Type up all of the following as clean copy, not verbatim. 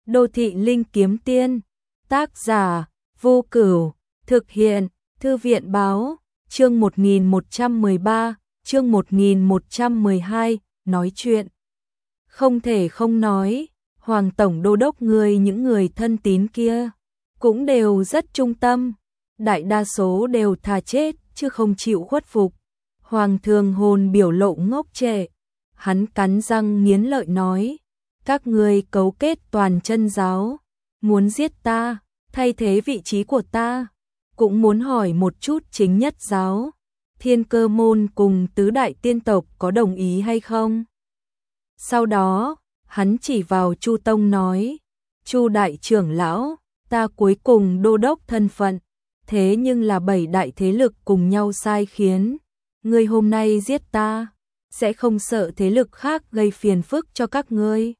Đô thị linh kiếm tiên, tác giả Vô Cửu, thực hiện Thư viện báo, chương 1113, chương 1112, nói chuyện. Không thể không nói, Hoàng Tổng Đô Đốc người những người thân tín kia, cũng đều rất trung tâm, đại đa số đều thà chết chứ không chịu khuất phục. Hoàng Thường Hồn biểu lộ ngốc trệ, hắn cắn răng nghiến lợi nói, các ngươi cấu kết toàn chân giáo, muốn giết ta, thay thế vị trí của ta, cũng muốn hỏi một chút chính nhất giáo, Thiên Cơ môn cùng tứ đại tiên tộc có đồng ý hay không? Sau đó, hắn chỉ vào Chu Tông nói, Chu đại trưởng lão, ta cuối cùng đô đốc thân phận, thế nhưng là 7 đại thế lực cùng nhau sai khiến, ngươi hôm nay giết ta, sẽ không sợ thế lực khác gây phiền phức cho các ngươi.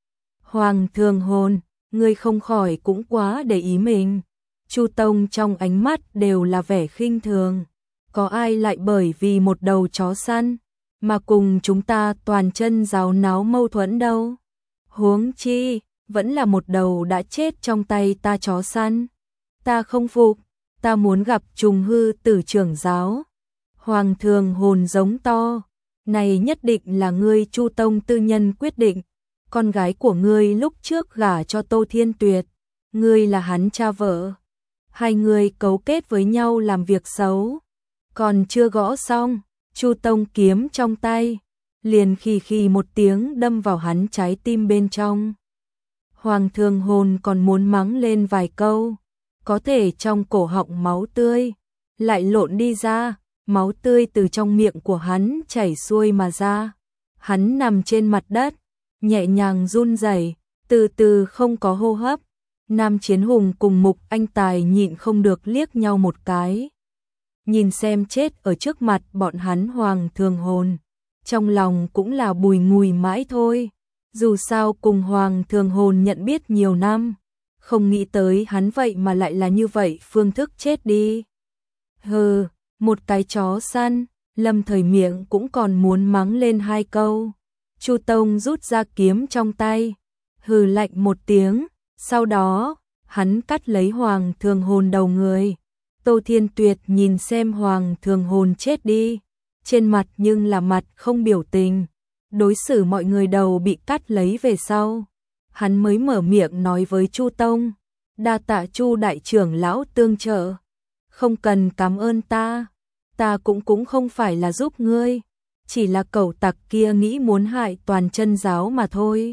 Hoàng Thường Hồn, ngươi không khỏi cũng quá để ý mình. Chu Tông trong ánh mắt đều là vẻ khinh thường, có ai lại bởi vì một đầu chó săn mà cùng chúng ta toàn chân giáo náo mâu thuẫn đâu. Huống chi, vẫn là một đầu đã chết trong tay ta chó săn. Ta không phục, ta muốn gặp Trùng Hư Tử trưởng giáo. Hoàng Thường Hồn giống to, này nhất định là ngươi Chu Tông tư nhân quyết định, con gái của ngươi lúc trước gả cho Tô Thiên Tuyệt, ngươi là hắn cha vợ. Hai người cấu kết với nhau làm việc xấu, còn chưa gõ xong, Chu Tông kiếm trong tay, liền khì khì một tiếng đâm vào hắn trái tim bên trong. Hoàng Thường Hồn còn muốn mắng lên vài câu, có thể trong cổ họng máu tươi lại lộn đi ra, máu tươi từ trong miệng của hắn chảy xuôi mà ra. Hắn nằm trên mặt đất, nhẹ nhàng run rẩy, từ từ không có hô hấp. Nam Chiến Hùng cùng Mục Anh Tài nhịn không được liếc nhau một cái. Nhìn xem chết ở trước mặt bọn hắn Hoàng Thường Hồn, trong lòng cũng là bùi ngùi mãi thôi. Dù sao cùng Hoàng Thường Hồn nhận biết nhiều năm, không nghĩ tới hắn vậy mà lại là như vậy phương thức chết đi. Hừ, một cái chó săn, Lâm Thời miệng cũng còn muốn mắng lên hai câu. Chu Tông rút ra kiếm trong tay, hừ lạnh một tiếng, sau đó, hắn cắt lấy Hoàng Thường Hồn đầu người. Tô Thiên Tuyệt nhìn xem Hoàng Thường Hồn chết đi, trên mặt nhưng là mặt không biểu tình, đối xử mọi người đầu bị cắt lấy về sau. Hắn mới mở miệng nói với Chu Tông, đa tạ Chu đại trưởng lão tương trợ, không cần cảm ơn ta cũng không phải là giúp ngươi, chỉ là cẩu tặc kia nghĩ muốn hại toàn chân giáo mà thôi.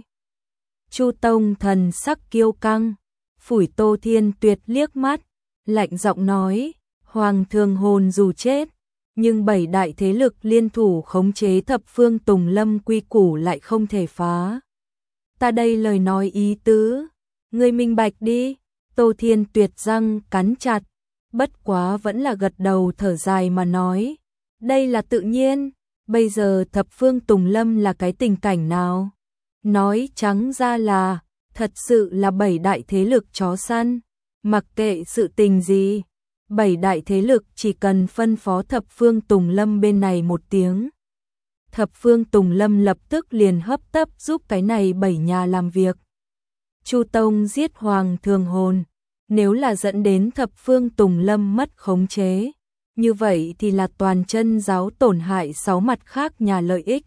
Chu Tông thần sắc kiêu căng, phủi Tô Thiên Tuyệt liếc mắt, lạnh giọng nói, Hoàng Thường Hồn dù chết, nhưng 7 đại thế lực liên thủ khống chế thập phương Tùng Lâm quy củ lại không thể phá. Ta đây lời nói ý tứ, ngươi minh bạch đi. Tô Thiên Tuyệt răng cắn chặt, bất quá vẫn là gật đầu thở dài mà nói, đây là tự nhiên, bây giờ thập phương Tùng Lâm là cái tình cảnh nào? Nói trắng ra là, thật sự là 7 đại thế lực chó săn, mặc kệ sự tình gì, 7 đại thế lực chỉ cần phân phó thập phương Tùng Lâm bên này một tiếng. Thập phương Tùng Lâm lập tức liền hấp tấp giúp cái này 7 nhà làm việc. Chu Tông giết Hoàng Thường Hồn, nếu là dẫn đến thập phương Tùng Lâm mất khống chế, như vậy thì là toàn chân giáo tổn hại 6 mặt khác nhà lợi ích.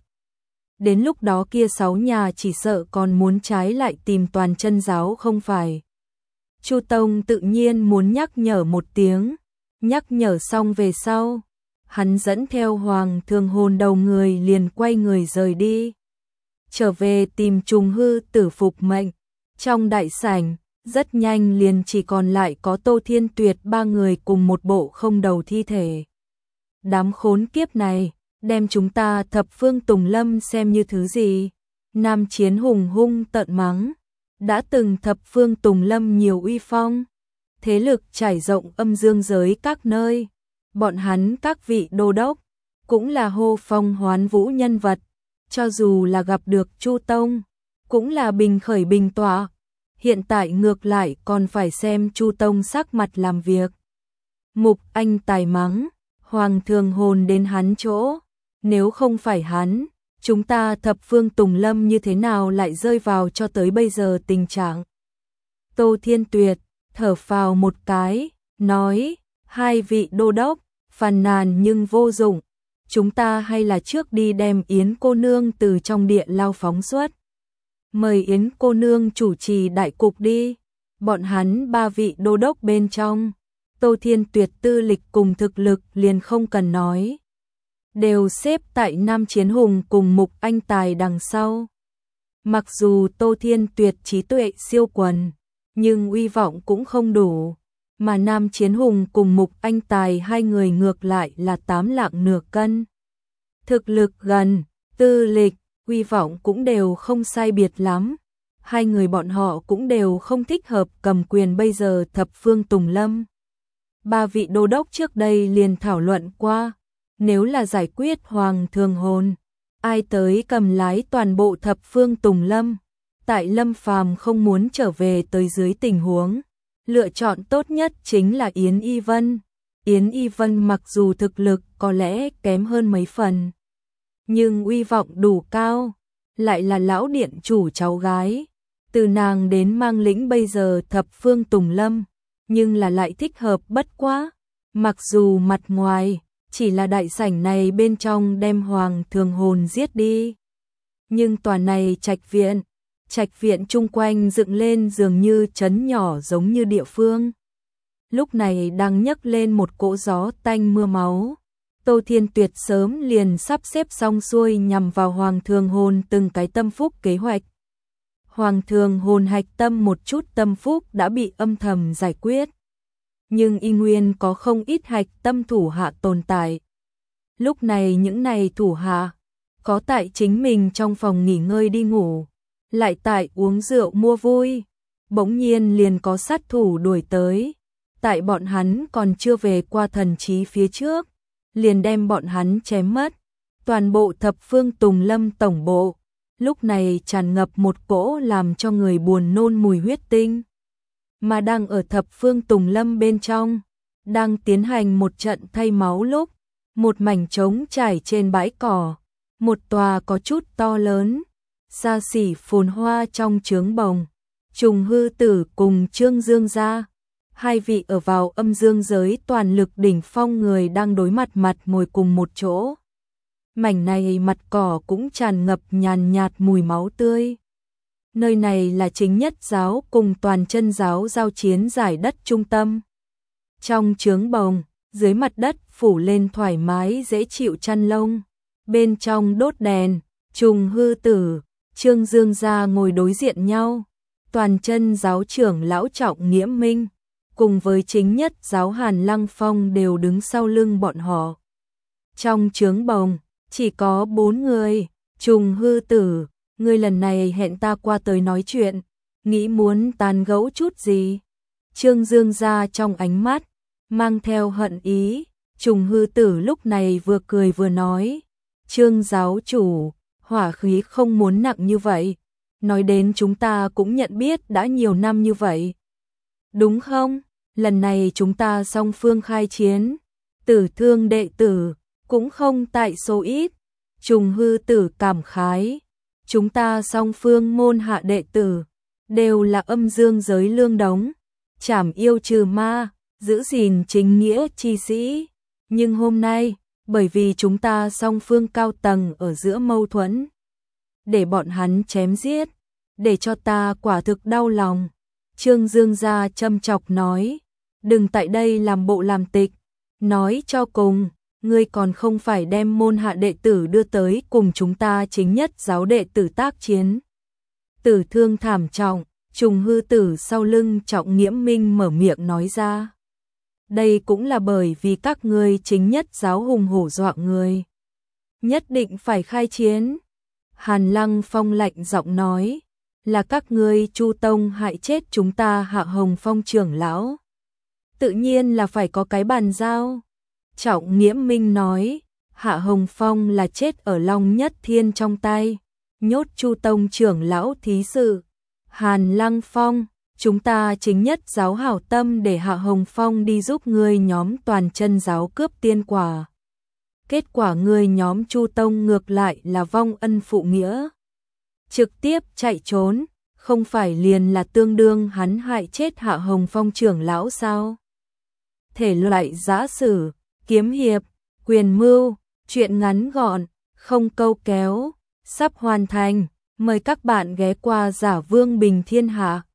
Đến lúc đó kia 6 nhà chỉ sợ còn muốn trái lại tìm toàn chân giáo không phải. Chu Tông tự nhiên muốn nhắc nhở một tiếng, nhắc nhở xong về sau, hắn dẫn theo Hoàng Thường Hồn đầu người liền quay người rời đi. Trở về tìm Trùng Hư Tử phục mệnh, trong đại sảnh, rất nhanh liền chỉ còn lại có Tô Thiên Tuyệt 3 người cùng một bộ không đầu thi thể. Đám khốn kiếp này, đem chúng ta thập phương Tùng Lâm xem như thứ gì? Nam Chiến Hùng hung tợn mắng, đã từng thập phương Tùng Lâm nhiều uy phong, thế lực trải rộng âm dương giới các nơi, bọn hắn các vị đô đốc, cũng là hô phong hoán vũ nhân vật, cho dù là gặp được Chu Tông, cũng là bình khởi bình tọa, hiện tại ngược lại còn phải xem Chu Tông sắc mặt làm việc. Mục Anh Tài mắng, Hoàng Thường Hồn đến hắn chỗ, nếu không phải hắn, chúng ta thập phương Tùng Lâm như thế nào lại rơi vào cho tới bây giờ tình trạng. Tô Thiên Tuyệt thở phào một cái, nói, hai vị đô đốc, phàn nàn nhưng vô dụng, chúng ta hay là trước đi đem Yến cô nương từ trong địa lao phóng xuất. Mời Yến cô nương chủ trì đại cục đi. Bọn hắn ba vị đô đốc bên trong, Tô Thiên Tuyệt tư lịch cùng thực lực liền không cần nói, đều xếp tại Nam Chiến Hùng cùng Mục Anh Tài đằng sau. Mặc dù Tô Thiên Tuyệt trí tuệ siêu quần, nhưng uy vọng cũng không đủ, mà Nam Chiến Hùng cùng Mục Anh Tài hai người ngược lại là 8 lạng nửa cân. Thực lực gần, tư lịch, uy vọng cũng đều không sai biệt lắm. Hai người bọn họ cũng đều không thích hợp cầm quyền bây giờ thập phương Tùng Lâm. Ba vị đô đốc trước đây liền thảo luận qua, nếu là giải quyết Hoàng Thường Hồn, ai tới cầm lái toàn bộ thập phương Tùng Lâm. Tại Lâm Phàm không muốn trở về tới dưới tình huống, lựa chọn tốt nhất chính là Yến Y Vân. Yến Y Vân mặc dù thực lực có lẽ kém hơn mấy phần, nhưng uy vọng đủ cao, lại là lão điện chủ cháu gái. Từ nàng đến mang lĩnh bây giờ thập phương Tùng Lâm, nhưng là lại thích hợp bất quá. Mặc dù mặt ngoài chỉ là đại sảnh này bên trong đem Hoàng Thường Hồn giết đi, nhưng tòa này trạch viện chung quanh dựng lên dường như trấn nhỏ giống như địa phương. Lúc này đang nhấc lên một cỗ gió tanh mưa máu. Tô Thiên Tuyệt sớm liền sắp xếp xong xuôi nhằm vào Hoàng Thường Hồn từng cái tâm phúc kế hoạch. Hoàng Thường Hồn hạch tâm một chút tâm phúc đã bị âm thầm giải quyết, nhưng y nguyên có không ít hạch tâm thủ hạ tồn tại. Lúc này những này thủ hạ có tại chính mình trong phòng nghỉ ngơi đi ngủ, lại tại uống rượu mua vui, bỗng nhiên liền có sát thủ đuổi tới. Tại bọn hắn còn chưa về qua thần trí phía trước, liền đem bọn hắn chém mất. Toàn bộ thập phương Tùng Lâm tổng bộ lúc này tràn ngập một cỗ làm cho người buồn nôn mùi huyết tinh. Mà đang ở thập phương Tùng Lâm bên trong, đang tiến hành một trận thay máu lúc, một mảnh trống trải trên bãi cỏ, một tòa có chút to lớn, xa xỉ phồn hoa trong trướng bồng, Trùng Hư Tử cùng Trương Dương gia, hai vị ở vào âm dương giới toàn lực đỉnh phong người đang đối mặt ngồi cùng một chỗ. Mảnh này mặt cỏ cũng tràn ngập nhàn nhạt mùi máu tươi. Nơi này là chính nhất giáo cùng toàn chân giáo giao chiến giải đất trung tâm. Trong trướng bồng, dưới mặt đất phủ lên thoải mái dễ chịu chăn lông. Bên trong đốt đèn, Trùng Hư Tử, Trương Dương gia ngồi đối diện nhau. Toàn chân giáo trưởng lão Trọng Nghĩa Minh, cùng với chính nhất giáo Hàn Lăng Phong đều đứng sau lưng bọn họ. Trong trướng bồng, chỉ có 4 người. Trùng Hư Tử, ngươi lần này hẹn ta qua tới nói chuyện, nghĩ muốn tàn gẫu chút gì? Trương Dương gia trong ánh mắt mang theo hận ý. Trùng Hư Tử lúc này vừa cười vừa nói, Trương giáo chủ, hỏa khí không muốn nặng như vậy. Nói đến chúng ta cũng nhận biết đã nhiều năm như vậy, đúng không? Lần này chúng ta song phương khai chiến, tử thương đệ tử cũng không tại số ít. Trùng Hư Tử cảm khái, chúng ta song phương môn hạ đệ tử đều là âm dương giới lương đống, trảm yêu trừ ma, giữ gìn chính nghĩa chi sĩ. Nhưng hôm nay, bởi vì chúng ta song phương cao tầng ở giữa mâu thuẫn, để bọn hắn chém giết, để cho ta quả thực đau lòng. Trương Dương gia châm chọc nói, đừng tại đây làm bộ làm tịch, nói cho cùng, ngươi còn không phải đem môn hạ đệ tử đưa tới cùng chúng ta chính nhất giáo đệ tử tác chiến. Tử thương thảm trọng. Trùng Hư Tử sau lưng Trọng Nghĩa Minh mở miệng nói ra, đây cũng là bởi vì các ngươi chính nhất giáo hùng hổ dọa người, nhất định phải khai chiến. Hàn Lăng Phong lạnh giọng nói, là các ngươi Chu tông hại chết chúng ta Hạ Hồng Phong trưởng lão, tự nhiên là phải có cái bàn giao. Trọng Nghĩa Minh nói, Hạ Hồng Phong là chết ở Long Nhất Thiên trong tay, nhốt Chu tông trưởng lão thí sự. Hàn Lăng Phong, chúng ta chính nhất giáo hảo tâm để Hạ Hồng Phong đi giúp ngươi nhóm toàn chân giáo cướp tiên quả. Kết quả ngươi nhóm Chu tông ngược lại là vong ân phụ nghĩa, trực tiếp chạy trốn, không phải liền là tương đương hắn hại chết Hạ Hồng Phong trưởng lão sao? Thể loại giã sử, kiếm hiệp, quyền mưu, truyện ngắn gọn, không câu kéo, sắp hoàn thành. Mời các bạn ghé qua Giả Vương Bình Thiên Hạ.